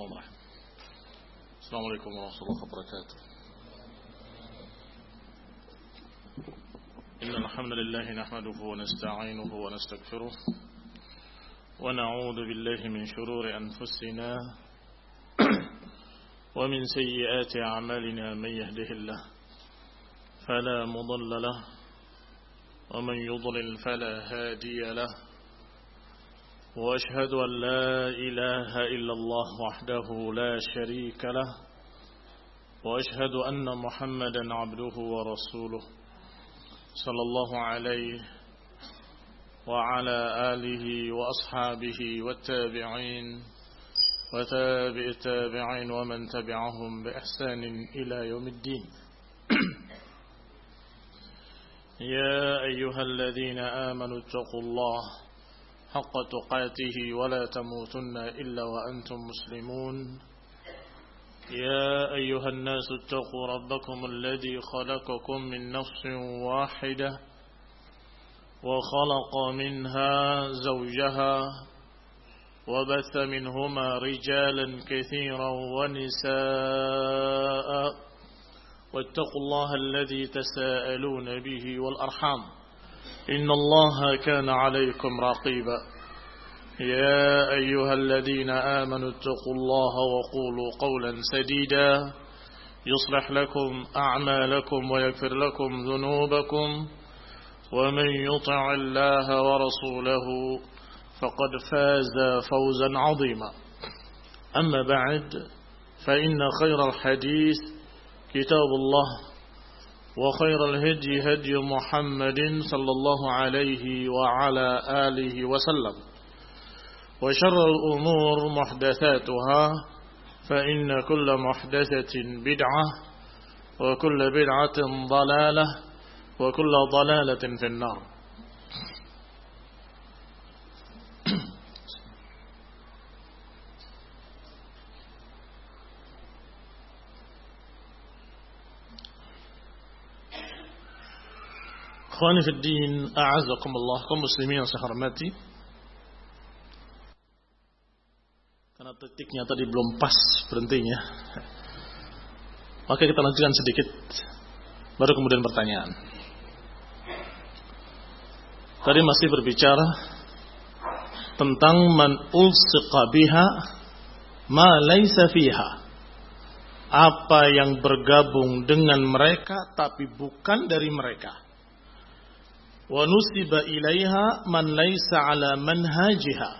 عمره. السلام عليكم ورحمة الله وبركاته. إن الحمد لله نحمده ونستعينه ونستغفره ونعوذ بالله من شرور أنفسنا ومن سيئات أعمالنا. من يهده الله فلا مضل له ومن يضلل فلا هادي له، وأشهد أن لا إله إلا الله وحده لا شريك له، وأشهد أن محمدا عبده ورسوله صلى الله عليه وعلى آله وأصحابه والتابعين وتابع التابعين ومن تبعهم بإحسان إلى يوم الدين. يا أيها الذين آمنوا اتقوا الله حق تقاته ولا تموتن إلا وأنتم مسلمون. يا أيها الناس اتقوا ربكم الذي خلقكم من نفس واحدة وخلق منها زوجها وبث منهما رجالا كثيرا ونساء، واتقوا الله الذي تساءلون به والأرحام إن الله كان عليكم رقيبا. يا أيها الذين آمنوا اتقوا الله وقولوا قولا سديدا يصلح لكم أعمالكم ويغفر لكم ذنوبكم، ومن يطع الله ورسوله فقد فاز فوزا عظيما. أما بعد، فإن خير الحديث كتاب الله، وخير الهدي هدي محمد صلى الله عليه وعلى آله وسلم، وشر الأمور محدثاتها، فإن كل محدثة بدعة وكل بدعة ضلالة وكل ضلالة في النار. Ikhwani fi din, a'azzakumullah, kaum muslimin yang saya hormati. Karena titiknya tadi belum pas berhentinya, maka kita lanjutkan sedikit, baru kemudian pertanyaan. Tadi masih berbicara tentang man ulsiqa biha ma laysa fiha, apa yang bergabung dengan mereka tapi bukan dari mereka. Wa nusiba ilaiha man laysa ala manhajiha,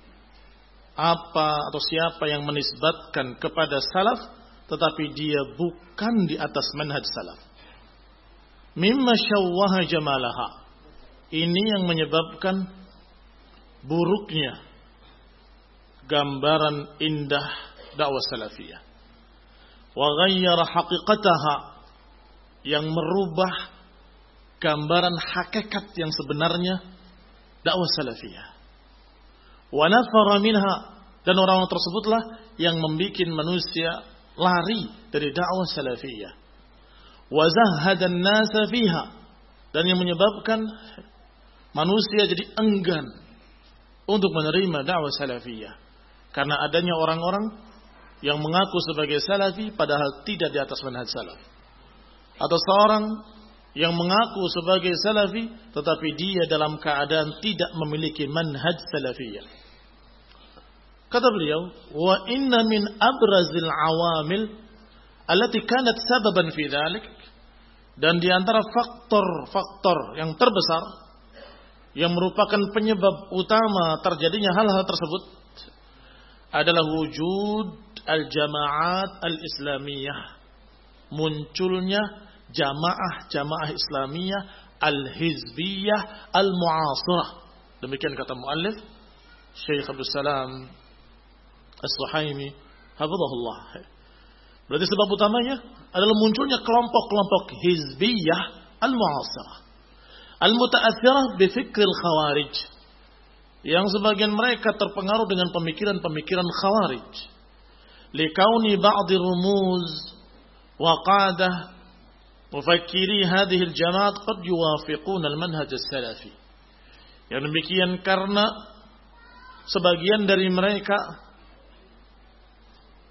apa atau siapa yang menisbatkan kepada salaf tetapi dia bukan di atas manhaj salaf. Mimma syawwaha jamalaha, ini yang menyebabkan buruknya gambaran indah dakwah salafiyah. Wa ghayyara haqiqataha, yang merubah gambaran hakikat yang sebenarnya dakwah salafiyah. Wa nafara minha, dan orang-orang tersebutlah yang membuat manusia lari dari dakwah salafiyah. Wa zahhadan nasa fiha, dan yang menyebabkan manusia jadi enggan untuk menerima dakwah salafiyah karena adanya orang-orang yang mengaku sebagai salafi padahal tidak di atas manhaj salaf, atau seorang yang mengaku sebagai salafi tetapi dia dalam keadaan tidak memiliki manhaj salafiyah. Kata beliau, wa inna min abrazil awamil allati kanat sababan fi dzalik, dan di antara faktor-faktor yang terbesar yang merupakan penyebab utama terjadinya hal-hal tersebut adalah wujud al-jama'at al-islamiyah, munculnya jamaah-jamaah Islamiyah al-hizbiyah al-mu'asirah. Demikian kata muallif Syekh Abdul Salam As-Suhaimi hafizahullah. Berarti sebab utamanya adalah munculnya kelompok-kelompok hizbiyah al-mu'asirah al-muta'athirah bi fikril khawarij, yang sebagian mereka terpengaruh dengan pemikiran-pemikiran khawarij. Likauni ba'di rumuz wa qadah mufakkiri hadhihi al-jama'at qad yuwafiquna al-manhaj as-salafi. Yang demikian karena sebagian dari mereka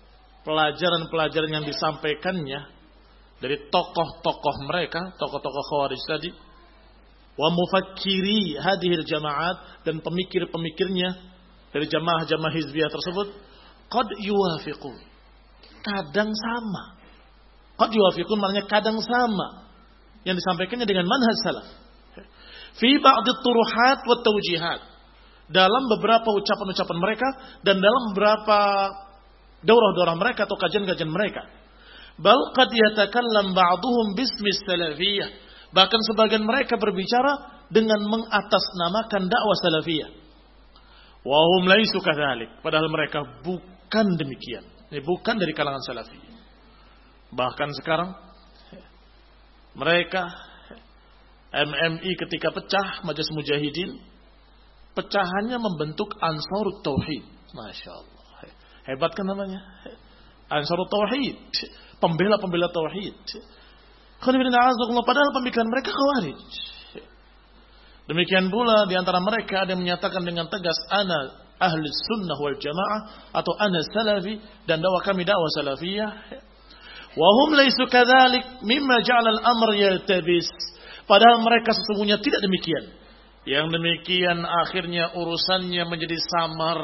pelajaran-pelajaran yang disampaikannya dari tokoh-tokoh mereka, tokoh-tokoh Khawarij tadi, wa mufakkiri hadhil jamaat, dan pemikir-pemikirnya dari jamaah-jamaah hizbiyah tersebut, qad yuwafiqun, kadang sama. Qad yuwafiqun maknanya kadang sama yang disampaikannya dengan manhaj salaf. Fi ba'd at-turuhat wa tawjihat, dalam beberapa ucapan-ucapan mereka dan dalam beberapa daurah-daurah mereka atau kajian-kajian mereka. Bal qad yatakallam ba'duhum bismi salafiyah, bahkan sebagian mereka berbicara dengan mengatasnamakan dakwah salafiyah. Wa hum laisu kadzalik, padahal mereka bukan demikian. Ini bukan dari kalangan salafi. Bahkan sekarang mereka MMI ketika pecah, Majelis Mujahidin, pecahannya membentuk Ansarut Tauhid. Masya Allah. Hebat kan namanya? Ansarut Tauhid. Pembela-pembela Tauhid. Padahal pemikiran mereka Khawarij. Demikian pula di antara mereka ada yang menyatakan dengan tegas, ana ahli sunnah wal jamaah, atau ana salafi, dan dakwah kami dakwah salafiyah. Wa hum laisu kadzalik mimma ja'ala al-amr yaltabis. Padahal mereka sesungguhnya tidak demikian. Yang demikian akhirnya urusannya menjadi samar.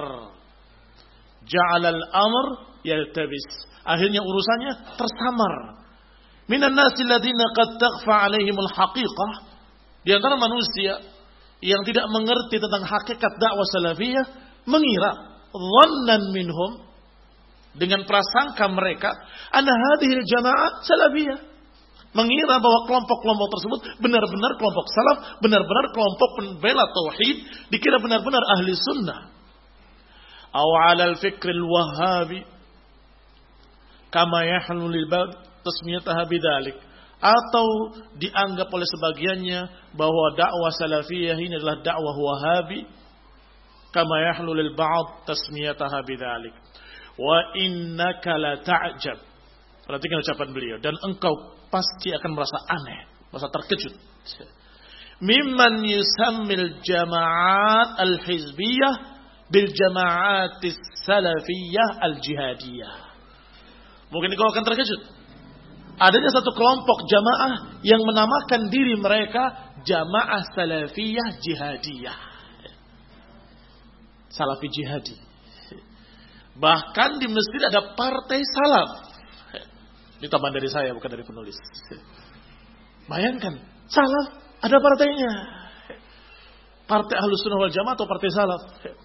Ja'ala al-amr yaltabis. Akhirnya urusannya tersamar. Minan nasi alladziina qad takhfa 'alaihimul haqiqah. Di antara manusia yang tidak mengerti tentang hakikat dakwah salafiyah, mengira dhannan minhum, dengan prasangka mereka, anna hadhil jamaah salafiyah, mengira bahwa kelompok-kelompok tersebut benar-benar kelompok salaf, benar-benar kelompok pembela tauhid, dikira benar-benar ahli sunnah. Aw 'ala al-fikr al-wahhabi kama yahlu lil bab tasmiyataha bidzalik, atau dianggap oleh sebagiannya bahwa dakwah salafiyah ini adalah dakwah wahabi, kama yahlu lil ba'd tasmiyataha bidzalik. Wa innaka la ta'jab, perhatikan ucapan beliau, dan engkau pasti akan merasa aneh, merasa terkejut, mimman yusammil jama'at al-hizbiyah bil jama'atis salafiyah al-jihadiyah. Mungkin engkau akan terkejut adanya satu kelompok jamaah yang menamakan diri mereka jamaah salafiyah jihadiyah. Salafi jihadi. Bahkan di masjid ada partai salaf. Ini tambahan dari saya, bukan dari penulis. Bayangkan, salaf ada partainya. Partai Ahlus Sunnah wal Jamaah atau partai salaf.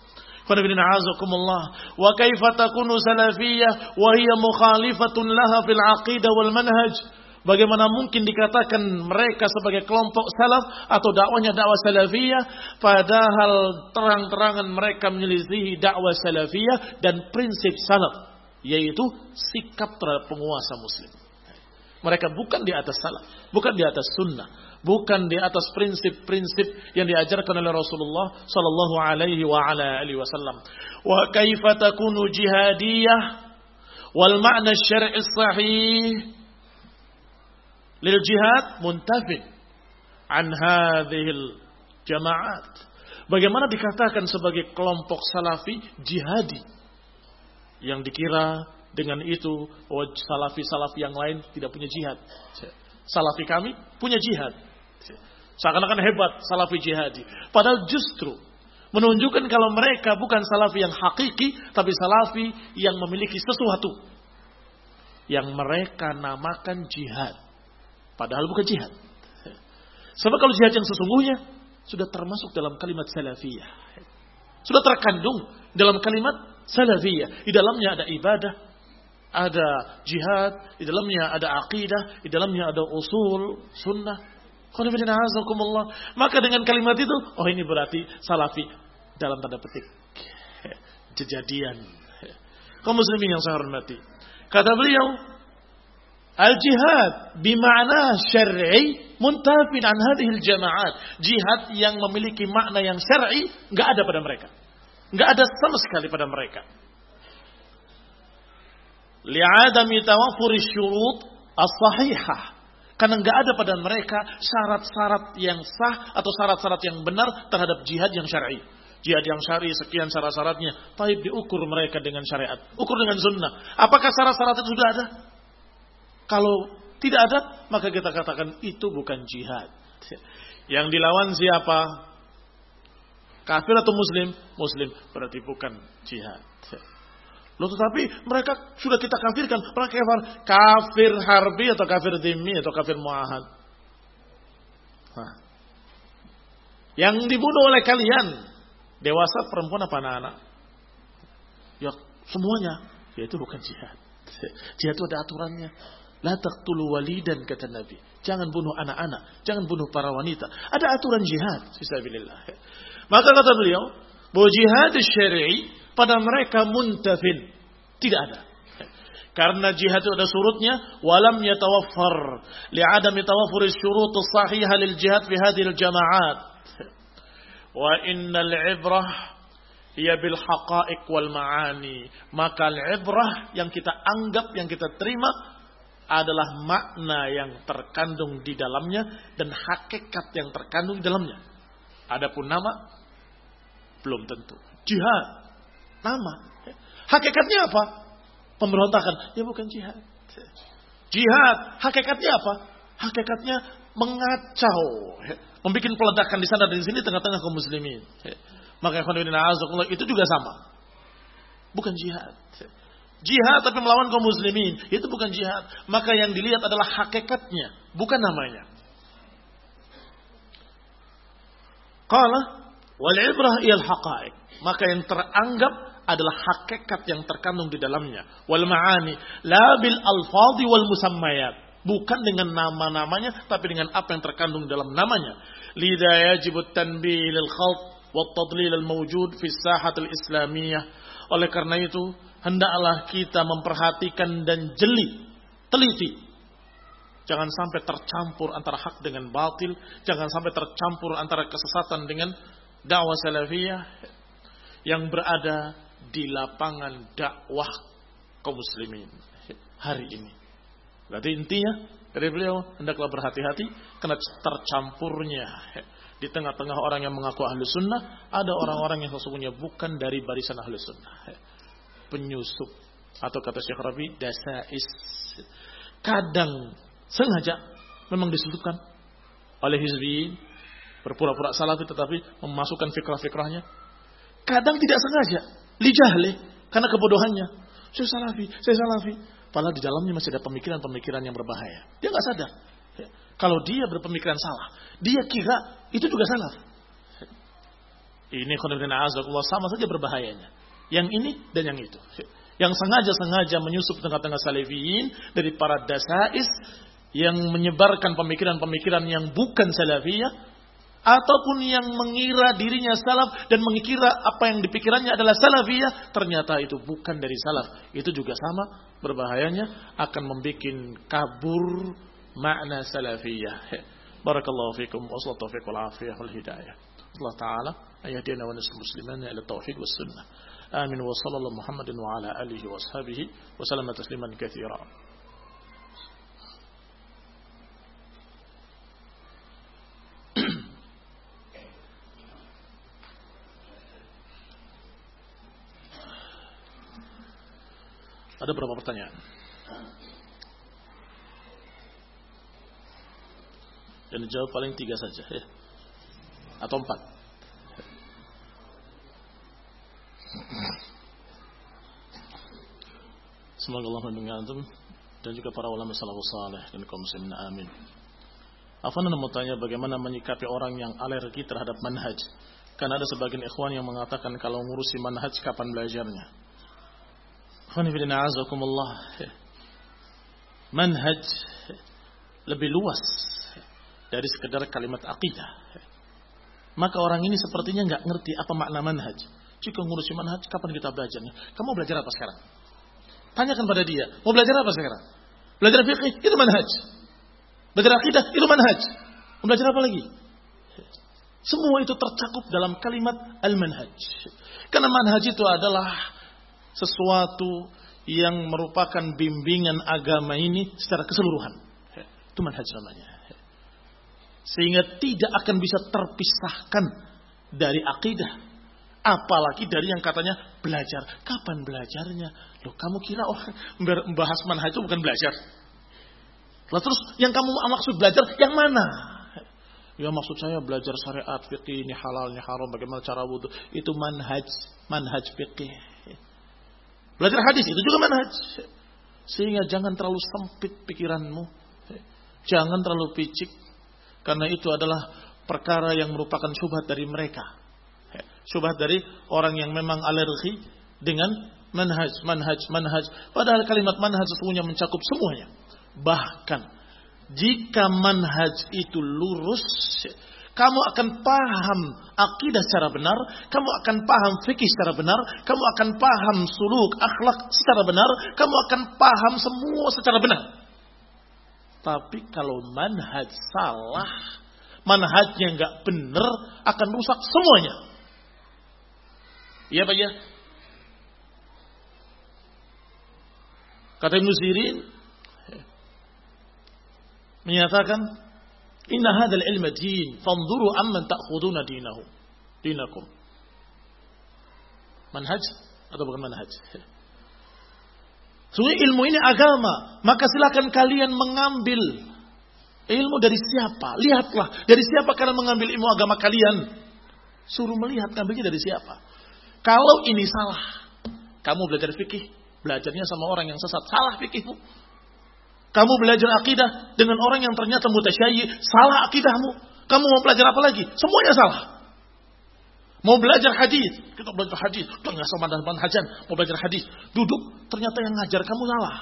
Wa kaifa takunu salafiyah wa hiya mukhalifatun laha fil aqidah wal manhaj. Bagaimana mungkin dikatakan mereka sebagai kelompok salaf atau dakwahnya dakwah salafiyah, padahal terang-terangan mereka menyelisihi dakwah salafiyah dan prinsip salaf, yaitu sikap terhadap penguasa muslim. Mereka bukan di atas salaf, bukan di atas sunnah, bukan di atas prinsip-prinsip yang diajarkan oleh Rasulullah sallallahu alaihi wa ala alihi wasallam. Wa kaifa takunu jihadiyah wal ma'na asy-syar'i sahih lil jihad muntafi an hadhil jama'at. Bagaimana dikatakan sebagai kelompok salafi jihadi yang dikira dengan itu salafi-salafi yang lain tidak punya jihad. Salafi kami punya jihad. Seakan-akan hebat salafi jihadi. Padahal justru menunjukkan kalau mereka bukan salafi yang hakiki, tapi salafi yang memiliki sesuatu yang mereka namakan jihad. Padahal bukan jihad. Sebab kalau jihad yang sesungguhnya sudah termasuk dalam kalimat salafiyah. Sudah terkandung dalam kalimat salafiyah. Di dalamnya ada ibadah, ada jihad, di dalamnya ada aqidah, di dalamnya ada usul sunnah. Maka dengan kalimat itu, oh ini berarti salafi dalam tanda petik kejadian. Kaum muslimin yang saya hormati, kata beliau, al-jihad bima'na syar'i muntafin an hadhil jama'at. Jihad yang memiliki makna yang syar'i enggak ada pada mereka. Enggak ada sama sekali pada mereka. Li'adami tawaffuri syurut as-sahihah. Karena enggak ada pada mereka syarat-syarat yang sah atau syarat-syarat yang benar terhadap jihad yang syar'i. Jihad yang syar'i sekian syarat-syaratnya. Taib diukur mereka dengan syariat. Ukur dengan sunnah. Apakah syarat-syarat itu sudah ada? Kalau tidak ada, maka kita katakan itu bukan jihad. Yang dilawan siapa? Kafir atau muslim? Muslim. Berarti bukan jihad. Loh, tetapi mereka sudah kita kafirkan. Mereka kafir harbi atau kafir dhimmi atau kafir muahad. Yang dibunuh oleh kalian, dewasa, perempuan apa anak-anak? Ya semuanya. Ya itu bukan jihad. Jihad itu ada aturannya. La taqtulu walidan, kata Nabi. Jangan bunuh anak-anak, jangan bunuh para wanita. Ada aturan jihad, fisabilillah. Maka kata beliau, bahwa jihad syar'i pada mereka muntafin. Tidak ada. Karena jihad itu ada surutnya, walam yatawaffar li'adami tawaffur asy-syurut as-sahihah lil jihad fi hadhihi al-jama'at. Wa innal 'ibrah hiya bil haqa'iq wal ma'ani. Maka al-ibrah yang kita anggap, yang kita terima adalah makna yang terkandung di dalamnya dan hakikat yang terkandung di dalamnya. Adapun nama belum tentu. Jihad nama. Hakikatnya apa? Pemberontakan. Ya bukan jihad. Jihad hakikatnya apa? Hakikatnya mengacau, membuat peledakan di sana dan di sini tengah-tengah kaum muslimin. Maka itu juga sama. Bukan jihad. Jihad tapi melawan kaum muslimin, itu bukan jihad. Maka yang dilihat adalah hakikatnya, bukan namanya. Qala wal ibrah iyal haqa'iq. Maka yang teranggap adalah hakikat yang terkandung di dalamnya. Wal ma'ani la bil alfadhi wal musammayat. Bukan dengan nama-namanya, tapi dengan apa yang terkandung dalam namanya. Lidha yajibu tanbih lil khalt wa tadlil al mawjud fi sahat al islamiyah. Oleh karena itu, hendaklah kita memperhatikan dan teliti. Jangan sampai tercampur antara hak dengan batil. Jangan sampai tercampur antara kesesatan dengan dakwah salafiyah yang berada di lapangan dakwah kaum muslimin hari ini. Berarti intinya dari beliau, hendaklah berhati-hati karena tercampurnya di tengah-tengah orang yang mengaku ahlu sunnah, ada orang-orang yang sesungguhnya bukan dari barisan ahlu sunnah. Penyusup atau kata Syekh Rabi, dasais. Kadang sengaja memang disudutkan oleh hizbiyin, berpura-pura salafi tetapi memasukkan fikrah-fikrahnya. Kadang tidak sengaja, lijahle, karena kebodohannya. Saya salafi. Padahal di dalamnya masih ada pemikiran-pemikiran yang berbahaya. Dia nggak sadar. Kalau dia berpemikiran salah, dia kira itu juga salah. Ini khonibina sama saja berbahayanya. Yang ini dan yang itu. Yang sengaja menyusup tengah-tengah salafiyin dari para dasais yang menyebarkan pemikiran-pemikiran yang bukan salafiyah, ataupun yang mengira dirinya salaf dan mengira apa yang dipikirannya adalah salafiyah, ternyata itu bukan dari salaf. Itu juga sama berbahayanya, akan membuat kabur makna salafiyah. Barakallahu fikum wa sallallahu taufiq wal afiyah wal hidayah. Allah Ta'ala ayahdina wa nasl muslimana ila tauhid was sunnah. Amin wa sallallahu Muhammadin wa ala alihi wa ashabihi wa sallama tasliman katsira. Ada berapa pertanyaan? Dan dijawab paling 3 saja ya. Atau 4. Semoga Allah mendengar antum dan juga para ulama salafus saleh dan kaum muslimin, amin. Afwan, mau tanya bagaimana menyikapi orang yang alergi terhadap manhaj? Karena ada sebagian ikhwan yang mengatakan kalau ngurusi manhaj kapan belajarnya. Manhaj lebih luas dari sekedar kalimat akidah. Maka orang ini sepertinya nggak ngerti apa makna manhaj. Jika ngurusi manhaj, kapan kita belajarnya? Kamu belajar apa sekarang? Tanyakan pada dia, mau belajar apa sekarang? Belajar fikih, itu manhaj. Belajar akidah, itu manhaj. Mau belajar apa lagi? Semua itu tercakup dalam kalimat al-manhaj. Karena manhaj itu adalah sesuatu yang merupakan bimbingan agama ini secara keseluruhan. Itu manhaj namanya. Sehingga tidak akan bisa terpisahkan dari akidah Apalagi dari yang katanya belajar. Kapan belajarnya? Loh, kamu kira orang membahas manhaj itu bukan belajar? Lalu terus yang kamu maksud belajar yang mana? Ya maksud saya belajar syariat, fikih, ini halal, ini haram, bagaimana cara wudu. Itu manhaj fikih. Belajar hadis itu juga manhaj. Sehingga jangan terlalu sempit pikiranmu. Jangan terlalu picik. Karena itu adalah perkara yang merupakan syubhat dari mereka. Syubhat dari orang yang memang alergi dengan manhaj. Padahal kalimat manhaj sesungguhnya mencakup semuanya. Bahkan jika manhaj itu lurus, kamu akan paham akidah secara benar, kamu akan paham fikih secara benar, kamu akan paham suluk, akhlak secara benar, kamu akan paham semua secara benar. Tapi kalau manhaj salah, manhajnya enggak benar, akan rusak semuanya. Iya Pak ya? Kata Ibnu Sirin menyatakan, inna hadzal ilma din, fanzuru amman ta'khuduna dinakum. Manhaj atau bukan manhaj? Sungguh ilmu ini agama, maka silakan kalian mengambil ilmu dari siapa? Lihatlah, dari siapa kalian mengambil ilmu agama kalian? Suruh melihat ngambilnya dari siapa. Kalau ini salah, kamu belajar fikih, belajarnya sama orang yang sesat, salah fikihmu. Kamu belajar akidah dengan orang yang ternyata mutasyayyi, salah akidahmu. Kamu mau belajar apa lagi? Semuanya salah. Mau belajar hadis, kita belajar hadis, enggak sama dengan manhajan. Mau belajar hadis, duduk, ternyata yang ngajar kamu salah.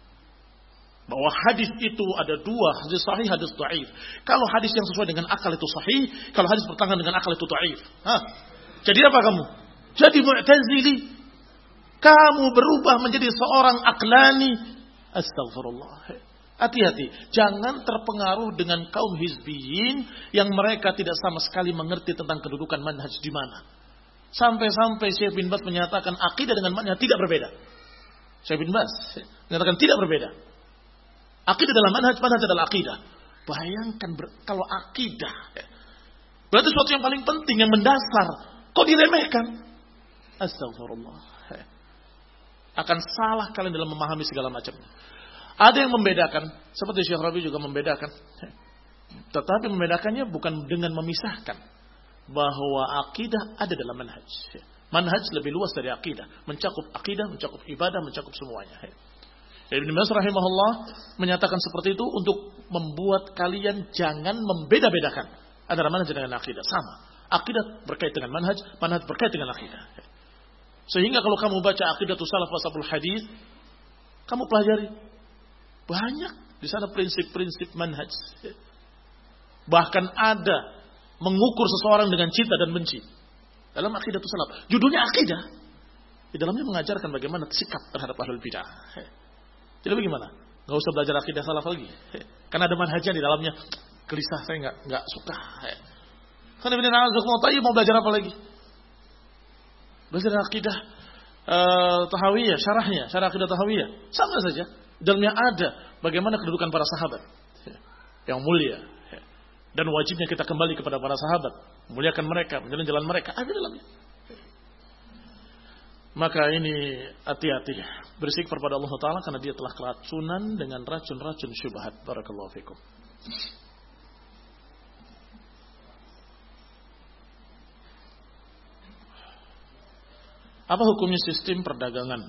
Bahwa hadis itu ada dua, hadis sahih, hadis dhaif. Kalau hadis yang sesuai dengan akal itu sahih, kalau hadis bertentangan dengan akal itu dhaif. Jadi apa kamu? Jadi Mu'tazili. Kamu berubah menjadi seorang aqlani. Astagfirullah. Hati-hati. Jangan terpengaruh dengan kaum hizbiyin yang mereka tidak sama sekali mengerti tentang kedudukan manhaj di mana. Sampai-sampai Syekh bin Baz menyatakan akidah dengan manhaj tidak berbeda. Syekh bin Baz menyatakan tidak berbeda. Akidah adalah manhaj adalah akidah. Bayangkan kalau akidah berarti sesuatu yang paling penting, yang mendasar, kok diremehkan? Astagfirullah. Akan salah kalian dalam memahami segala macamnya. Ada yang membedakan, seperti Syekh Rabi juga membedakan. Tetapi membedakannya bukan dengan memisahkan bahwa akidah ada dalam manhaj. Manhaj lebih luas dari akidah, mencakup akidah, mencakup ibadah, mencakup semuanya. Ibnu Baz rahimahullah menyatakan seperti itu untuk membuat kalian jangan membeda-bedakan antara manhaj dengan akidah. Sama. Akidah berkait dengan manhaj, manhaj berkait dengan akidah. Sehingga kalau kamu baca Aqidatus Salaf Washabul Hadits, kamu pelajari banyak di sana prinsip-prinsip manhaj. Bahkan ada mengukur seseorang dengan cinta dan benci dalam Aqidatus Salaf. Judulnya akidah. Di dalamnya mengajarkan bagaimana sikap terhadap ahlul bidah. Jadi bagaimana? Enggak usah belajar akidah salaf lagi. Karena ada manhajnya di dalamnya. Gelisah, saya enggak suka. Karena benar mau belajar apa lagi? Belajar akidah tahawiyah, syarah akidah tahawiyah. Sama saja. Dalamnya ada bagaimana kedudukan para sahabat yang mulia. Dan wajibnya kita kembali kepada para sahabat. Memuliakan mereka, menjalan jalan mereka. Ada dalamnya. Maka ini hati-hati. Beristighfar pada Allah Ta'ala karena dia telah keracunan dengan racun-racun syubhat. Barakallahu fikum. Apa hukumnya sistem perdagangan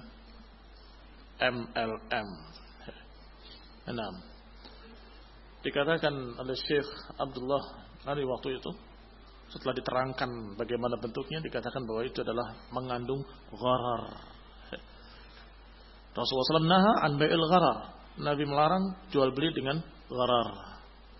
MLM? 6. Dikatakan oleh Syekh Abdullah dari waktu itu, setelah diterangkan bagaimana bentuknya, dikatakan bahwa itu adalah mengandung gharar. Rasulullah SAW naha an bai'il gharar. Nabi melarang jual beli dengan gharar.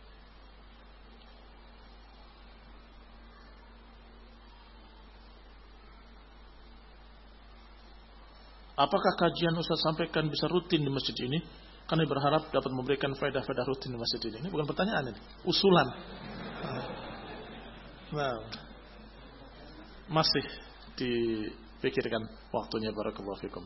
Apakah kajian Ustaz sampaikan bisa rutin di masjid ini? Kami berharap dapat memberikan faedah-faedah rutin di masjid ini. Ini bukan pertanyaan ini, usulan. Nah, masih dipikirkan waktunya. Barakallahu fikum.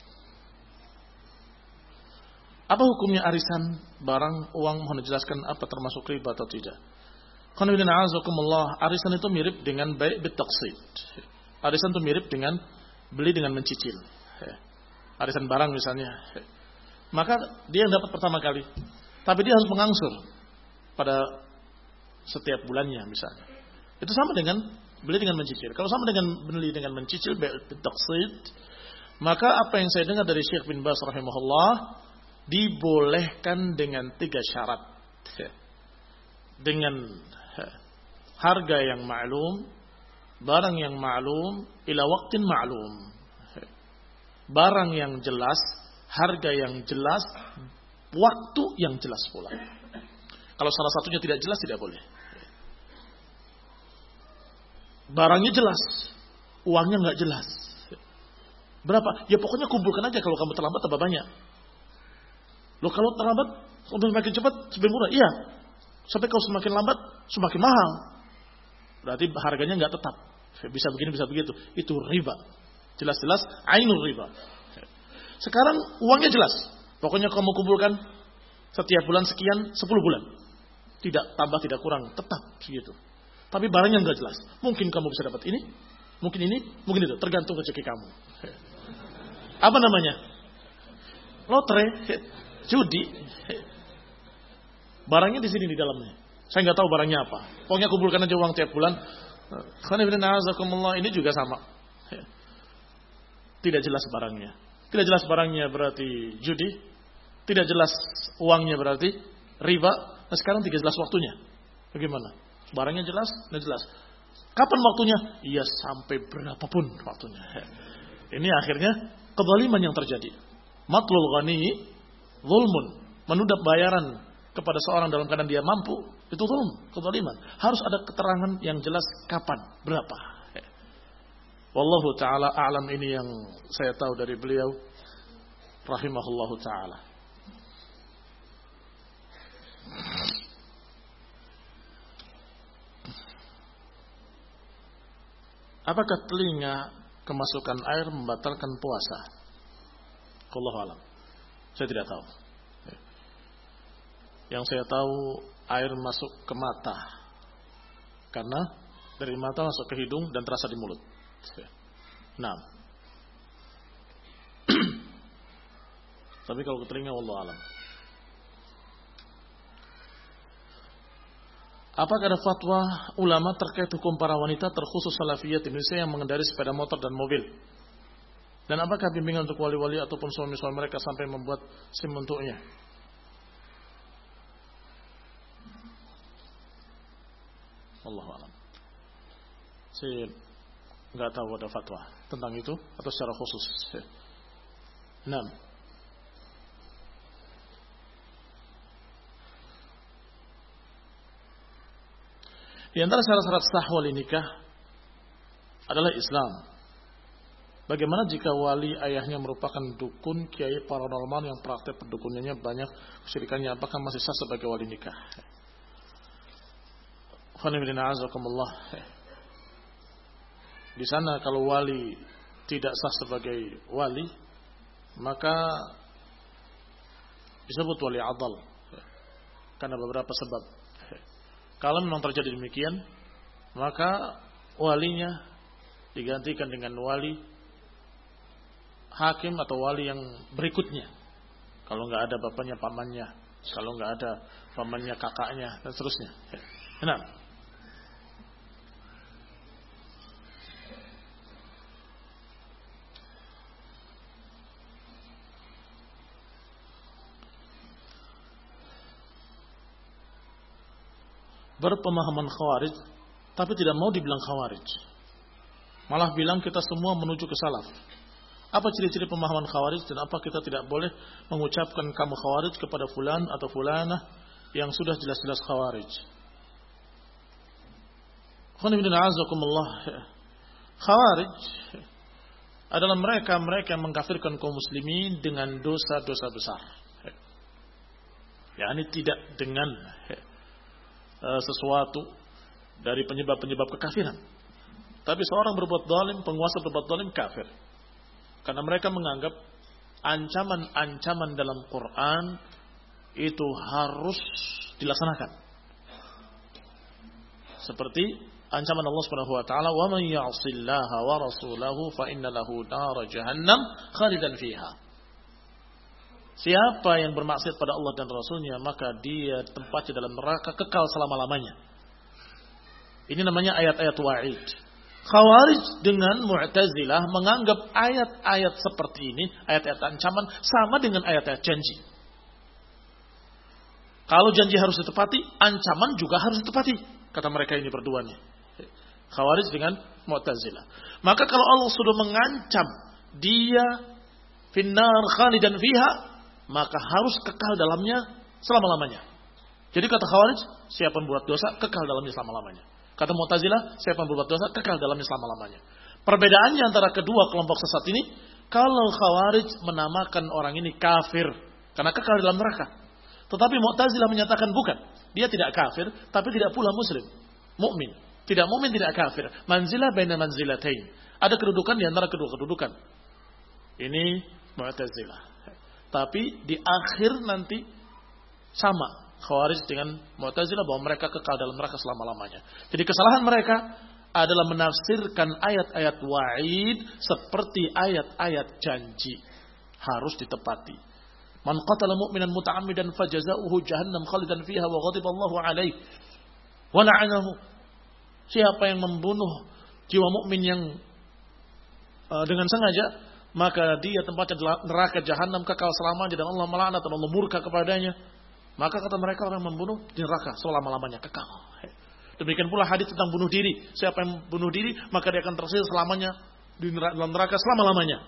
Apa hukumnya arisan barang uang? Mohon dijelaskan apa termasuk riba atau tidak. Qanibina a'azakumullah. Arisan itu mirip dengan bai' bitaqsid. Arisan itu mirip dengan beli dengan mencicil. Arisan barang misalnya. Maka dia yang dapat pertama kali. Tapi dia harus mengangsur pada setiap bulannya misalnya. Itu sama dengan beli dengan mencicil. Kalau sama dengan beli dengan mencicil, bil-taqsid, maka apa yang saya dengar dari Syekh bin Baz rahimahullah, dibolehkan dengan 3 syarat. Dengan harga yang ma'lum, barang yang ma'lum, ila waqtin ma'lum. Barang yang jelas, harga yang jelas, waktu yang jelas pula. Kalau salah satunya tidak jelas, tidak boleh. Barangnya jelas, uangnya nggak jelas. Berapa? Ya pokoknya kumpulkan aja, kalau kamu terlambat tambah banyak. Loh kalau terlambat, semakin cepat, semakin murah. Iya. Sampai kalau semakin lambat, semakin mahal. Berarti harganya nggak tetap. Bisa begini, bisa begitu. Itu riba. Jelas-jelas, ainul riba. Sekarang uangnya jelas. Pokoknya kamu kumpulkan setiap bulan sekian, 10 bulan. Tidak tambah, tidak kurang. Tetap segitu. Tapi barangnya nggak jelas. Mungkin kamu bisa dapat ini, mungkin itu. Tergantung rezeki kamu. Apa namanya? Lotre, judi. Barangnya di sini di dalamnya. Saya nggak tahu barangnya apa. Pokoknya kumpulkan aja uang tiap bulan. Ini juga sama. Tidak jelas barangnya. Tidak jelas barangnya berarti judi. Tidak jelas uangnya berarti riba. Nah sekarang tidak jelas waktunya. Bagaimana? Barangnya jelas, tidak jelas. Kapan waktunya? Iya sampai berapapun waktunya. Ini akhirnya kezaliman yang terjadi. Matlul ghani zulmun. Menudap bayaran kepada seorang dalam keadaan dia mampu, itu zulm, kezaliman. Harus ada keterangan yang jelas kapan, berapa. Wallahu ta'ala a'lam, ini yang saya tahu dari beliau rahimahullahu ta'ala. Apakah telinga kemasukan air membatalkan puasa? Wallahu a'lam. Saya tidak tahu. Yang saya tahu air masuk ke mata. Karena dari mata masuk ke hidung dan terasa di mulut. Nah. Tapi kalau ke telinga wallahu a'lam. Apakah ada fatwa ulama terkait hukum para wanita terkhusus salafiyat Indonesia yang mengendarai sepeda motor dan mobil? Dan apakah bimbingan untuk wali-wali ataupun suami-suami mereka sampai membuat SIM untuknya? Wallahu a'lam. Saya nggak tahu ada fatwa tentang itu atau secara khusus. Nah. Di antara syarat-syarat sah wali nikah adalah Islam. Bagaimana jika wali ayahnya merupakan dukun, kiai paranormal yang praktek perdukunannya banyak kesyirikannya, apakah masih sah sebagai wali nikah? Di sana kalau wali tidak sah sebagai wali, maka disebut wali adal karena beberapa sebab. Kalau memang terjadi demikian, maka walinya digantikan dengan wali hakim atau wali yang berikutnya. Kalau nggak ada bapaknya, pamannya. Kalau nggak ada pamannya, kakaknya, dan seterusnya. Nah. Berpemahaman khawarij, tapi tidak mau dibilang khawarij. Malah bilang kita semua menuju ke salaf. Apa ciri-ciri pemahaman khawarij dan apa kita tidak boleh mengucapkan kamu khawarij kepada fulan atau fulanah yang sudah jelas-jelas khawarij. Khawarij adalah mereka yang mengkafirkan kaum muslimin dengan dosa-dosa besar. Ya, ini tidak dengan sesuatu dari penyebab-penyebab kekafiran. Tapi seorang berbuat zalim, penguasa berbuat zalim, kafir. Karena mereka menganggap ancaman-ancaman dalam Quran itu harus dilaksanakan. Seperti ancaman Allah Subhanahu wa taala, "Wa man ya'sillaha wa rasulahu fa inna lahu nar jahannam khalidan fiha." Siapa yang bermaksiat pada Allah dan Rasulnya, maka dia tempatnya dalam neraka kekal selama-lamanya. Ini namanya ayat-ayat wa'id. Khawarij dengan Mu'tazilah menganggap ayat-ayat seperti ini, ayat-ayat ancaman, sama dengan ayat-ayat janji. Kalau janji harus ditepati, ancaman juga harus ditepati. Kata mereka ini berdua nih. Khawarij dengan Mu'tazilah. Maka kalau Allah sudah mengancam dia finnar khalidan fiha, maka harus kekal dalamnya selama-lamanya. Jadi kata Khawarij, siapa yang berbuat dosa kekal dalamnya selama-lamanya. Kata Mu'tazilah, siapa yang berbuat dosa kekal dalamnya selama-lamanya. Perbedaannya antara kedua kelompok sesat ini, kalau Khawarij menamakan orang ini kafir karena kekal dalam neraka. Tetapi Mu'tazilah menyatakan bukan, dia tidak kafir, tapi tidak pula muslim, mukmin. Tidak mukmin, tidak kafir. Manzilah baina manzilatain. Ada kedudukan di antara kedua kedudukan. Ini Mu'tazilah. Tapi di akhir nanti sama Khawarij dengan Mu'tazilah bahwa mereka kekal dalam neraka selama-lamanya. Jadi kesalahan mereka adalah menafsirkan ayat-ayat wa'id seperti ayat-ayat janji. Harus ditepati. Man qatala mu'minan muta'ammidan fajaza'uhu jahannam khalidan fiha wa ghadiba Allahu alaihi wa la'anahu. Siapa yang membunuh jiwa mukmin yang dengan sengaja, maka dia tempatnya neraka jahanam kekal selamanya dan Allah melaknat dan Allah murka kepadanya. Maka kata mereka orang membunuh di neraka selama-lamanya kekal. Demikian pula hadis tentang bunuh diri. Siapa yang bunuh diri maka dia akan tersiksa selamanya di dalam neraka selama-lamanya.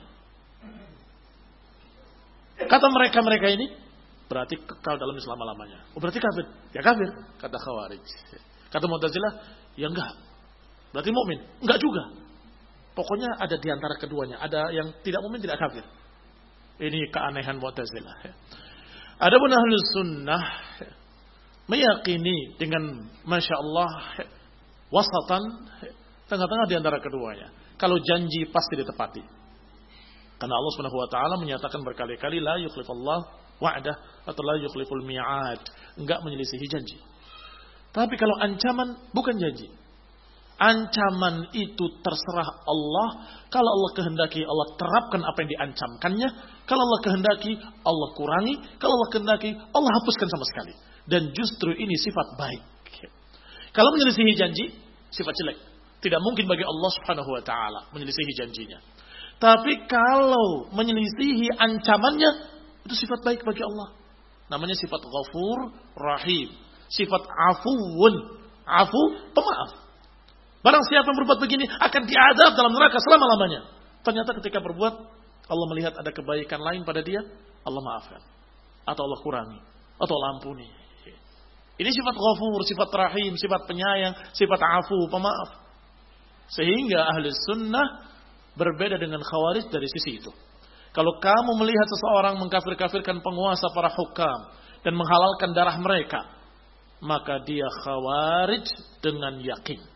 Kata mereka ini berarti kekal dalam selama-lamanya. Oh berarti kafir? Ya kafir, kata Khawarij. Kata Mu'tazilah, ya enggak. Berarti mukmin? Enggak juga. Pokoknya ada di antara keduanya. Ada yang tidak mukmin, tidak kafir. Ini keanehan Mu'tazilah. Adapun Ahlus Sunnah meyakini dengan Masya Allah wasatan, tengah-tengah di antara keduanya. Kalau janji pasti ditepati. Karena Allah Subhanahu wa taala menyatakan berkali-kali la yukhlifullah wa'dah atau la yukhliful mi'ad, enggak menyelisihi janji. Tapi kalau ancaman bukan janji. Ancaman itu terserah Allah. Kalau Allah kehendaki, Allah terapkan apa yang diancamkannya. Kalau Allah kehendaki, Allah kurangi. Kalau Allah kehendaki, Allah hapuskan sama sekali. Dan justru ini sifat baik. Kalau menyelisihi janji, sifat jelek. Tidak mungkin bagi Allah Subhanahu wa taala menyelisihi janjinya. Tapi kalau menyelisihi ancamannya, itu sifat baik bagi Allah. Namanya sifat Ghafur Rahim. Sifat Afuun. Afu, pemaaf. Barang siapa yang berbuat begini akan diadab dalam neraka selama-lamanya. Ternyata ketika berbuat, Allah melihat ada kebaikan lain pada dia, Allah maafkan. Atau Allah kurangi. Atau Allah ampuni. Ini sifat Ghafur, sifat Rahim, sifat penyayang, sifat Afu, pemaaf. Sehingga Ahli Sunnah berbeda dengan Khawarij dari sisi itu. Kalau kamu melihat seseorang mengkafir-kafirkan penguasa para hukam dan menghalalkan darah mereka, maka dia Khawarij dengan yakin.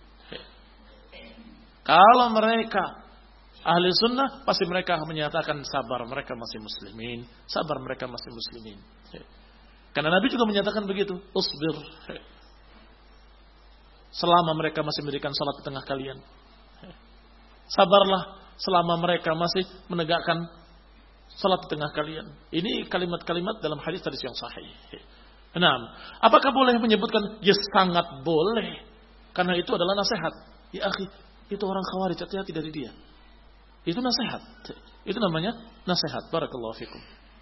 Kalau mereka Ahli Sunnah, pasti mereka menyatakan sabar, mereka masih muslimin. Sabar, mereka masih muslimin. Karena Nabi juga menyatakan begitu. Usbir. Selama mereka masih mendirikan salat di tengah kalian. Sabarlah selama mereka masih menegakkan salat di tengah kalian. Ini kalimat-kalimat dalam hadis yang sahih. Nah, apakah boleh menyebutkan? Ya sangat boleh. Karena itu adalah nasihat. Ya akhi, itu orang Khawarij, hati-hati dari dia. Itu nasihat. Itu namanya nasihat. Barakallahu fikum.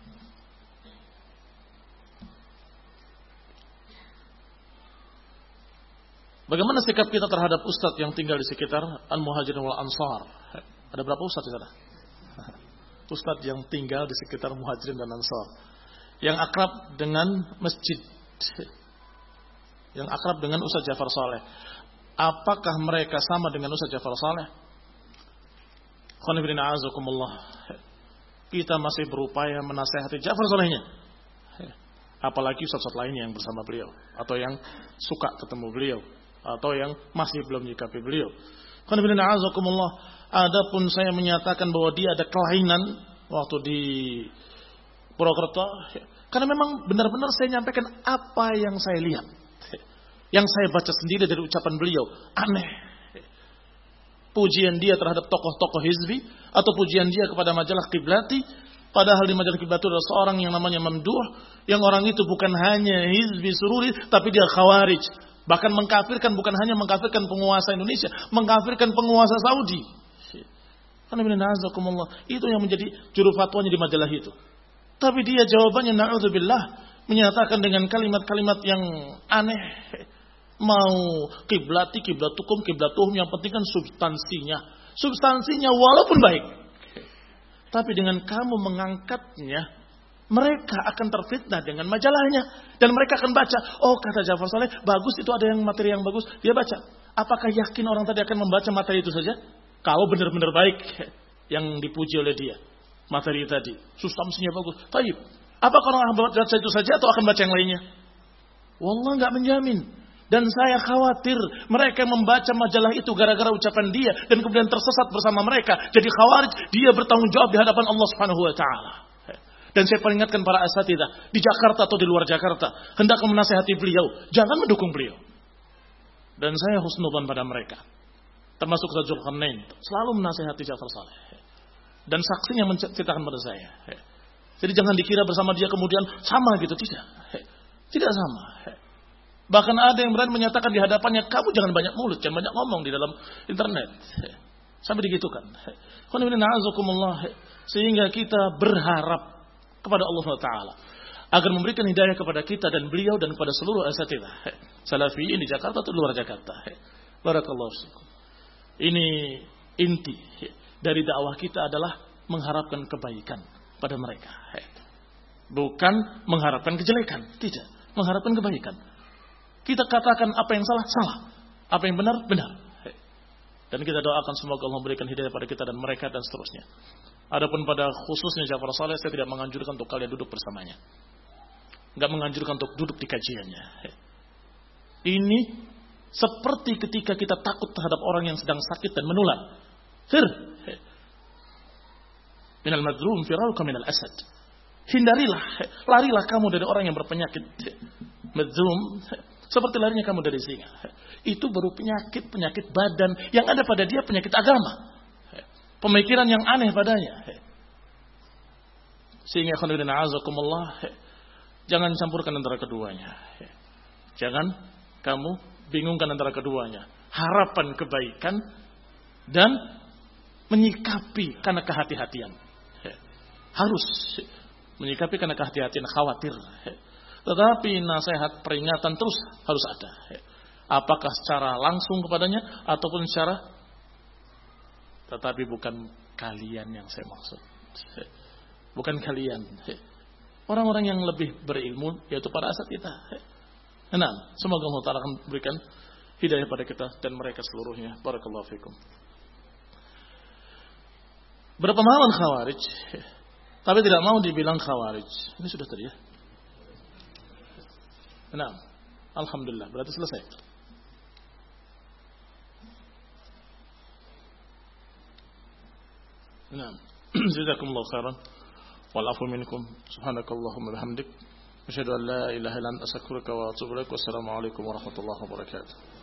Bagaimana sikap kita terhadap ustadz yang tinggal di sekitar Al-Muhajirin wal Ansar? Ada berapa ustadz di sana? Ustadz yang tinggal di sekitar Muhajirin dan Ansar, yang akrab dengan masjid, yang akrab dengan Ustaz Ja'far Saleh. Apakah mereka sama dengan Ustaz Ja'far Saleh? Khonibrin a'azakumullah. Kita masih berupaya menasihati Ja'far Salehnya. Apalagi ustaz-ustaz lainnya yang bersama beliau, atau yang suka ketemu beliau, atau yang masih belum menyikapi beliau. Khonibrin a'azakumullah. Adapun saya menyatakan bahwa dia ada kelainan waktu di Purwokerto, karena memang benar-benar saya nyampaikan apa yang saya lihat. Yang saya baca sendiri dari ucapan beliau, aneh. Pujian dia terhadap tokoh-tokoh hizbi atau pujian dia kepada majalah Qiblati, padahal di majalah Qiblati ada seorang yang namanya Mamduh, yang orang itu bukan hanya hizbi sururi, tapi dia khawarij. Bahkan mengkafirkan, bukan hanya mengkafirkan penguasa Indonesia, mengkafirkan penguasa Saudi. Itu yang menjadi juru fatwanya di majalah itu. Tapi dia jawabannya na'udzubillah, menyatakan dengan kalimat-kalimat yang aneh. Mau kiblati, kiblatukum, kiblatuhum, yang penting kan substansinya. Substansinya walaupun baik. Tapi dengan kamu mengangkatnya, mereka akan terfitnah dengan majalahnya. Dan mereka akan baca, oh kata Ja'far Saleh, bagus itu, ada yang materi yang bagus. Dia baca. Apakah yakin orang tadi akan membaca materi itu saja? Kalau benar-benar baik yang dipuji oleh dia. Materi tadi. Substansinya bagus. Baik. Apakah orang akan baca itu saja atau akan baca yang lainnya? Wallah nggak menjamin. Dan saya khawatir mereka membaca majalah itu gara-gara ucapan dia dan kemudian tersesat bersama mereka. Jadi khawarij, dia bertanggung jawab di hadapan Allah Subhanahu wa taala. Dan saya peringatkan para asatidzah di Jakarta atau di luar Jakarta, hendaklah menasihati beliau, jangan mendukung beliau. Dan saya husnudzan pada mereka. Termasuk Zulkarnain, selalu menasihati Ja'far Saleh. Dan saksinya menceritakan pada saya. Jadi jangan dikira bersama dia kemudian sama gitu, tidak. Tidak sama. Bahkan ada yang berani menyatakan di hadapannya, kamu jangan banyak mulut, jangan banyak ngomong di dalam internet. Sampai digitukan. Sehingga kita berharap kepada Allah Ta'ala agar memberikan hidayah kepada kita dan beliau dan kepada seluruh asatidzah salafiyin di Jakarta atau luar Jakarta. Barakallahu fikum. Ini inti dari dakwah kita adalah mengharapkan kebaikan pada mereka. Bukan mengharapkan kejelekan, tidak. Mengharapkan kebaikan. Kita katakan apa yang salah, salah. Apa yang benar, benar. Dan kita doakan semoga Allah memberikan hidayah pada kita dan mereka dan seterusnya. Adapun pada khususnya Ja'far Saleh, saya tidak menganjurkan untuk kalian duduk bersamanya. Enggak menganjurkan untuk duduk di kajiannya. Ini seperti ketika kita takut terhadap orang yang sedang sakit dan menular. Minal madrum firauka minal asad. Hindarilah, larilah kamu dari orang yang berpenyakit madrum. Seperti larinya kamu dari singa. Itu baru penyakit badan. Yang ada pada dia penyakit agama. Pemikiran yang aneh padanya. Sehingga khonibina azakumullah, jangan campurkan antara keduanya. Jangan kamu bingungkan antara keduanya. Harapan kebaikan dan menyikapi karena kehati-hatian. Harus menyikapi karena kehati-hatian, khawatir. Tetapi nasihat peringatan terus harus ada. Apakah secara langsung kepadanya ataupun secara, tetapi bukan kalian yang saya maksud. Bukan kalian. Orang-orang yang lebih berilmu yaitu para asatidzah. Nah, semoga Allah Ta'ala akan berikan hidayah pada kita dan mereka seluruhnya. Barakallahu fikum. Berpemahaman khawarij, tapi tidak mau dibilang khawarij. Ini sudah tadi ya. Nah, alhamdulillah, berarti selesai. Nah, jazakumullahu khairan. Wal afu minkum. Subhanakallahumma bihamdik, asyhadu an la ilaha illa anta astaghfiruka wa atubu ilaik. Wassalamu alaikum warahmatullahi wabarakatuh.